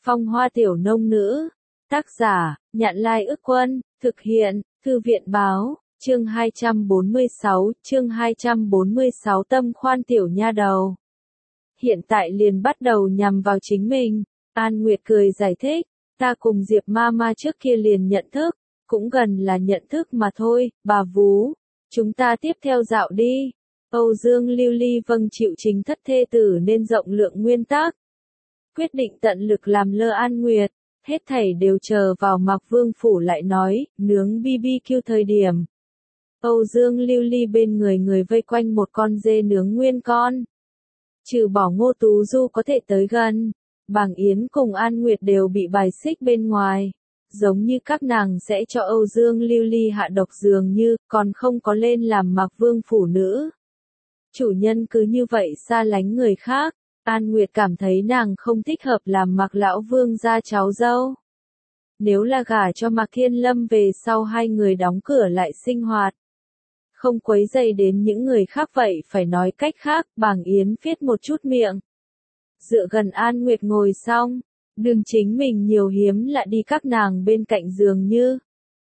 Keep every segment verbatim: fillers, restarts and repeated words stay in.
Phong hoa tiểu nông nữ. Tác giả, Nhạn Lai Ức Quân, thực hiện, Thư viện báo, chương hai trăm bốn mươi sáu, chương hai trăm bốn mươi sáu tâm khoan tiểu nha đầu. Hiện tại liền bắt đầu nhằm vào chính mình, An Nguyệt cười giải thích, ta cùng Diệp Mama trước kia liền nhận thức, cũng gần là nhận thức mà thôi, bà vú, chúng ta tiếp theo dạo đi. Âu Dương Lưu Ly vâng chịu chính thất thê tử nên rộng lượng nguyên tắc. Quyết định tận lực làm lơ An Nguyệt, hết thảy đều chờ vào Mạc Vương Phủ lại nói, nướng bi bi kiu thời điểm. Âu Dương Lưu Ly bên người người vây quanh một con dê nướng nguyên con. Trừ bỏ Ngô Tú Du có thể tới gần, Bàng Yến cùng An Nguyệt đều bị bài xích bên ngoài. Giống như các nàng sẽ cho Âu Dương Lưu Ly hạ độc dường như, còn không có lên làm Mạc Vương Phủ nữ. Chủ nhân cứ như vậy xa lánh người khác, An Nguyệt cảm thấy nàng không thích hợp làm Mạc Lão Vương gia cháu dâu. Nếu là gả cho Mạc Thiên Lâm về sau hai người đóng cửa lại sinh hoạt. Không quấy dày đến những người khác vậy phải nói cách khác, Bàng Yến viết một chút miệng. Dựa gần An Nguyệt ngồi xong, đừng chính mình nhiều hiếm lạ đi các nàng bên cạnh giường như.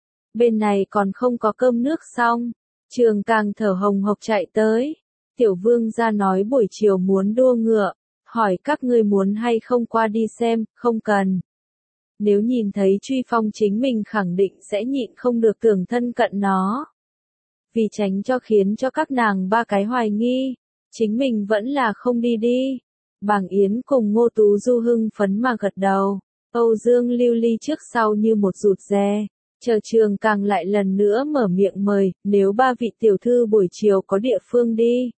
Bên này còn không có cơm nước xong, Trường Càng thở hồng hộc chạy tới. Tiểu Vương gia nói buổi chiều muốn đua ngựa, hỏi các ngươi muốn hay không qua đi xem, không cần. Nếu nhìn thấy Truy Phong chính mình khẳng định sẽ nhịn không được tưởng thân cận nó. Vì tránh cho khiến cho các nàng ba cái hoài nghi, chính mình vẫn là không đi đi. Bàng Yến cùng Ngô Tú Du hưng phấn mà gật đầu, Âu Dương Lưu Ly trước sau như một rụt rè, chờ Trường Càng lại lần nữa mở miệng mời, nếu ba vị tiểu thư buổi chiều có địa phương đi.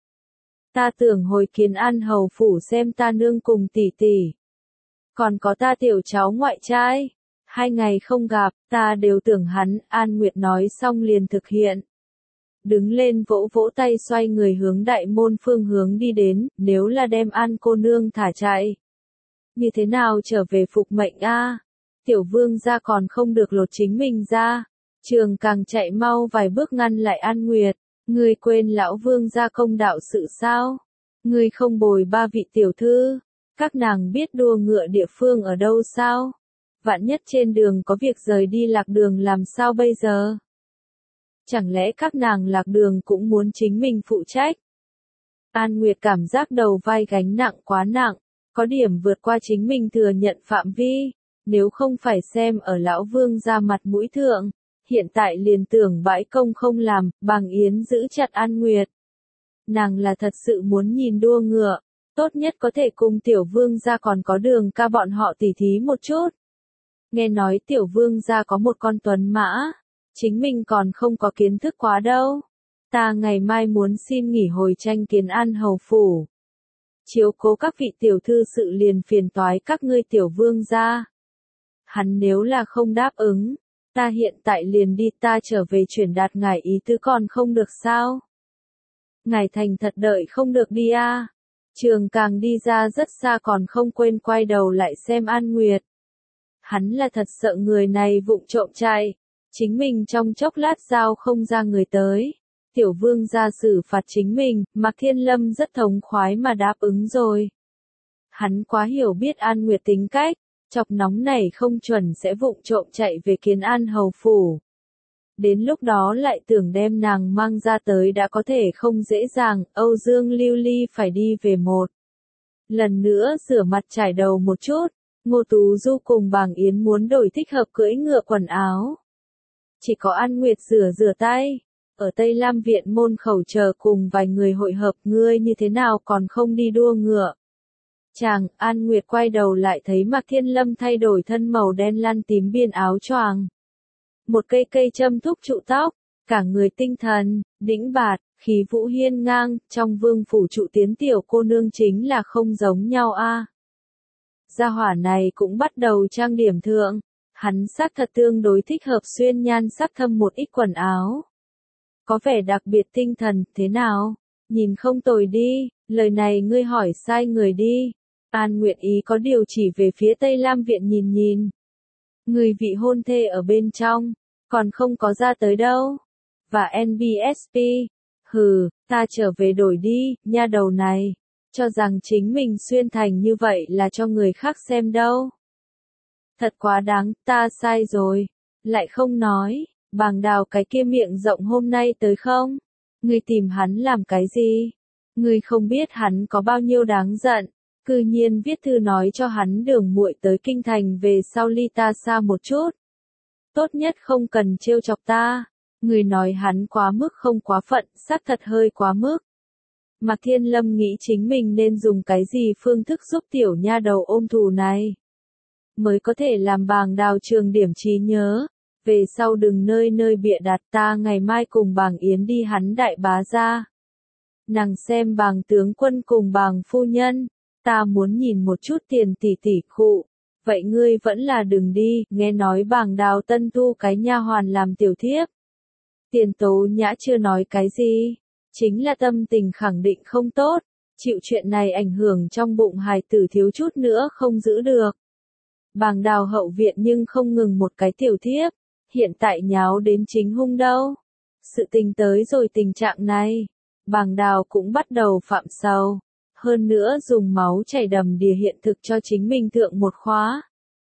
Ta tưởng hồi Kiến An hầu phủ xem ta nương cùng tỷ tỷ. Còn có ta tiểu cháu ngoại trai. Hai ngày không gặp, ta đều tưởng hắn, An Nguyệt nói xong liền thực hiện. Đứng lên vỗ vỗ tay xoay người hướng đại môn phương hướng đi đến, nếu là đem An cô nương thả chạy. Như thế nào trở về phục mệnh a? Tiểu Vương gia còn không được lột chính mình ra. Trường Càng chạy mau vài bước ngăn lại An Nguyệt. Ngươi quên lão Vương gia công đạo sự sao? Ngươi không bồi ba vị tiểu thư, các nàng biết đua ngựa địa phương ở đâu sao? Vạn nhất trên đường có việc rời đi lạc đường làm sao bây giờ? Chẳng lẽ các nàng lạc đường cũng muốn chính mình phụ trách? An Nguyệt cảm giác đầu vai gánh nặng quá nặng, có điểm vượt qua chính mình thừa nhận phạm vi, nếu không phải xem ở lão Vương gia mặt mũi thượng. Hiện tại liền tưởng bãi công không làm, Bàng Yến giữ chặt An Nguyệt. Nàng là thật sự muốn nhìn đua ngựa, tốt nhất có thể cùng Tiểu Vương gia còn có Đường ca bọn họ tỉ thí một chút. Nghe nói Tiểu Vương gia có một con tuấn mã, chính mình còn không có kiến thức quá đâu. Ta ngày mai muốn xin nghỉ hồi tranh Kiến An hầu phủ. Chiếu cố các vị tiểu thư sự liền phiền toái các ngươi Tiểu Vương gia. Hắn nếu là không đáp ứng, ta hiện tại liền đi, ta trở về chuyển đạt ngài ý tứ còn không được sao? Ngài thành thật đợi không được đi a. À. Trường Càng đi ra rất xa còn không quên quay đầu lại xem An Nguyệt. Hắn là thật sợ người này vụng trộm chạy, chính mình trong chốc lát giao không ra người tới. Tiểu Vương gia xử phạt chính mình, Mạc Thiên Lâm rất thống khoái mà đáp ứng rồi. Hắn quá hiểu biết An Nguyệt tính cách. Chọc nóng này không chuẩn sẽ vụng trộm chạy về Kiến An hầu phủ. Đến lúc đó lại tưởng đem nàng mang ra tới đã có thể không dễ dàng, Âu Dương Lưu Ly phải đi về một. Lần nữa rửa mặt trải đầu một chút, Ngô Tú Du cùng Bàng Yến muốn đổi thích hợp cưỡi ngựa quần áo. Chỉ có An Nguyệt rửa rửa tay, ở Tây Lam Viện môn khẩu chờ cùng vài người hội hợp, ngươi như thế nào còn không đi đua ngựa. Chàng, An Nguyệt quay đầu lại thấy Mạc Thiên Lâm thay đổi thân màu đen lăn tím biên áo choàng. Một cây cây châm thúc trụ tóc, cả người tinh thần, đĩnh bạt, khí vũ hiên ngang, trong vương phủ trụ tiến tiểu cô nương chính là không giống nhau a. À. Gia hỏa này cũng bắt đầu trang điểm thượng, hắn sắc thật tương đối thích hợp xuyên nhan sắc thâm một ít quần áo. Có vẻ đặc biệt tinh thần, thế nào? Nhìn không tồi đi, lời này ngươi hỏi sai người đi. An Nguyệt ý có điều chỉ về phía Tây Lam Viện nhìn nhìn. Người vị hôn thê ở bên trong, còn không có ra tới đâu. Và en bê ét pê, hừ, ta trở về đổi đi, nha đầu này. Cho rằng chính mình xuyên thành như vậy là cho người khác xem đâu. Thật quá đáng, ta sai rồi. Lại không nói, Bàng Đào cái kia miệng rộng hôm nay tới không? Ngươi tìm hắn làm cái gì? Ngươi không biết hắn có bao nhiêu đáng giận, cư nhiên viết thư nói cho hắn đường muội tới kinh thành về sau ly ta xa một chút. Tốt nhất không cần trêu chọc ta. Người nói hắn quá mức không quá phận, xác thật hơi quá mức. Mạc Thiên Lâm nghĩ chính mình nên dùng cái gì phương thức giúp tiểu nha đầu ôm thù này. Mới có thể làm Bàng Đào trường điểm trí nhớ. Về sau đừng nơi nơi bịa đặt, ta ngày mai cùng Bàng Yến đi hắn đại bá ra. Nàng xem Bàng tướng quân cùng Bàng phu nhân. Ta muốn nhìn một chút tiền tỷ tỷ khụ. Vậy ngươi vẫn là đừng đi, nghe nói Bàng Đào tân thu cái nha hoàn làm tiểu thiếp. Tiền Tố Nhã chưa nói cái gì, chính là tâm tình khẳng định không tốt, chịu chuyện này ảnh hưởng trong bụng hài tử thiếu chút nữa không giữ được. Bàng Đào hậu viện nhưng không ngừng một cái tiểu thiếp, hiện tại nháo đến chính hung đâu. Sự tình tới rồi tình trạng này, Bàng Đào cũng bắt đầu phạm sầu, hơn nữa dùng máu chảy đầm đìa hiện thực cho chính mình thượng một khóa.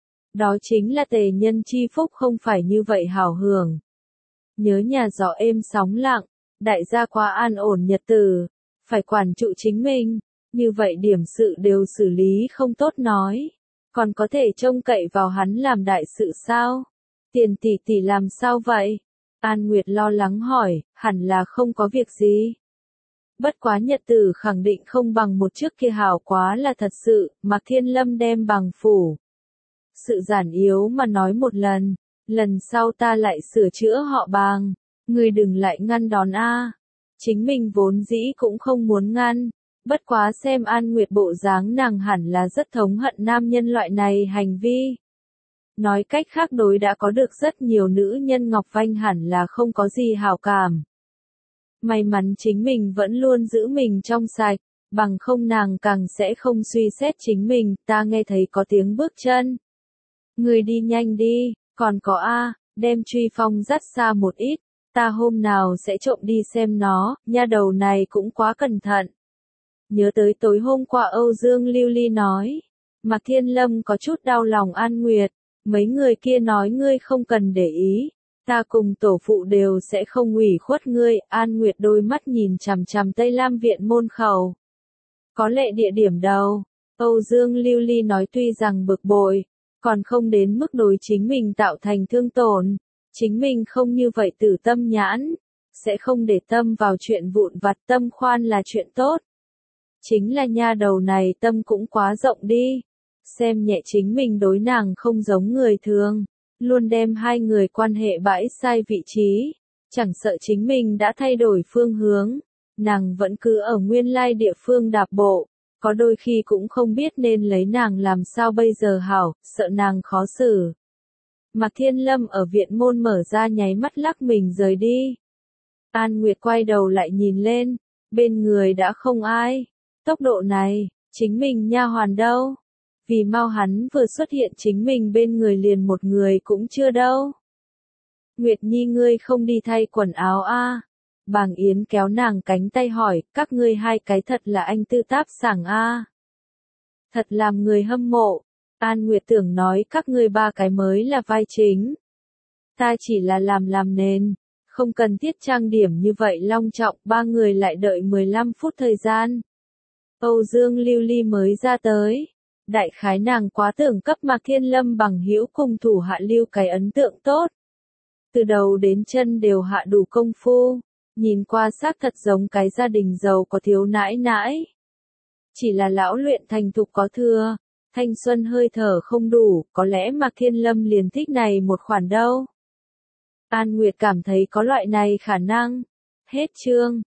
Đó chính là tề nhân chi phúc không phải như vậy hảo hưởng. Nhớ nhà gió êm sóng lặng, đại gia qua an ổn nhật tử, phải quản trụ chính mình, như vậy điểm sự đều xử lý không tốt nói, còn có thể trông cậy vào hắn làm đại sự sao? Tiền tỷ tỷ làm sao vậy? An Nguyệt lo lắng hỏi, hẳn là không có việc gì. Bất quá nhật tử khẳng định không bằng một trước kia hảo quá là thật sự, Mạc Thiên Lâm đem bằng phủ. Sự giản yếu mà nói một lần. Lần sau ta lại sửa chữa họ Bàng, ngươi đừng lại ngăn đón a. Chính mình vốn dĩ cũng không muốn ngăn, bất quá xem An Nguyệt bộ dáng nàng hẳn là rất thống hận nam nhân loại này hành vi. Nói cách khác đối đã có được rất nhiều nữ nhân Ngọc Vanh hẳn là không có gì hảo cảm. May mắn chính mình vẫn luôn giữ mình trong sạch, bằng không nàng càng sẽ không suy xét chính mình, ta nghe thấy có tiếng bước chân. Ngươi đi nhanh đi. Còn có A, đem Truy Phong dắt xa một ít, ta hôm nào sẽ trộm đi xem nó, nha đầu này cũng quá cẩn thận. Nhớ tới tối hôm qua Âu Dương Lưu Ly nói, Mạc Thiên Lâm có chút đau lòng An Nguyệt, mấy người kia nói ngươi không cần để ý, ta cùng tổ phụ đều sẽ không ủy khuất ngươi, An Nguyệt đôi mắt nhìn chằm chằm Tây Lam viện môn khẩu. Có lẽ địa điểm đâu, Âu Dương Lưu Ly nói tuy rằng bực bội, còn không đến mức đối chính mình tạo thành thương tổn, chính mình không như vậy tử tâm nhãn, sẽ không để tâm vào chuyện vụn vặt, tâm khoan là chuyện tốt. Chính là nha đầu này tâm cũng quá rộng đi, xem nhẹ chính mình đối nàng không giống người thường, luôn đem hai người quan hệ bãi sai vị trí, chẳng sợ chính mình đã thay đổi phương hướng, nàng vẫn cứ ở nguyên lai địa phương đạp bộ. Có đôi khi cũng không biết nên lấy nàng làm sao bây giờ hảo, sợ nàng khó xử. Mạc Thiên Lâm ở viện môn mở ra nháy mắt lắc mình rời đi. An Nguyệt quay đầu lại nhìn lên, bên người đã không ai. Tốc độ này, chính mình nha hoàn đâu? Vì mau hắn vừa xuất hiện chính mình bên người liền một người cũng chưa đâu. Nguyệt Nhi ngươi không đi thay quần áo a? À? Bàng Yến kéo nàng cánh tay hỏi, các ngươi hai cái thật là anh tư táp sảng a. À? Thật làm người hâm mộ. An Nguyệt tưởng nói các ngươi ba cái mới là vai chính. Ta chỉ là làm làm nền, không cần thiết trang điểm như vậy long trọng, ba người lại đợi mười lăm phút thời gian. Âu Dương Lưu Ly mới ra tới. Đại khái nàng quá tưởng cấp Mạc Thiên Lâm bằng hữu cùng thủ hạ lưu cái ấn tượng tốt. Từ đầu đến chân đều hạ đủ công phu, nhìn qua xác thật giống cái gia đình giàu có thiếu nãi nãi. Chỉ là lão luyện thành thục có thừa, thanh xuân hơi thở không đủ, có lẽ Mạc Thiên Lâm liền thích này một khoản đâu. An Nguyệt cảm thấy có loại này khả năng. Hết chương.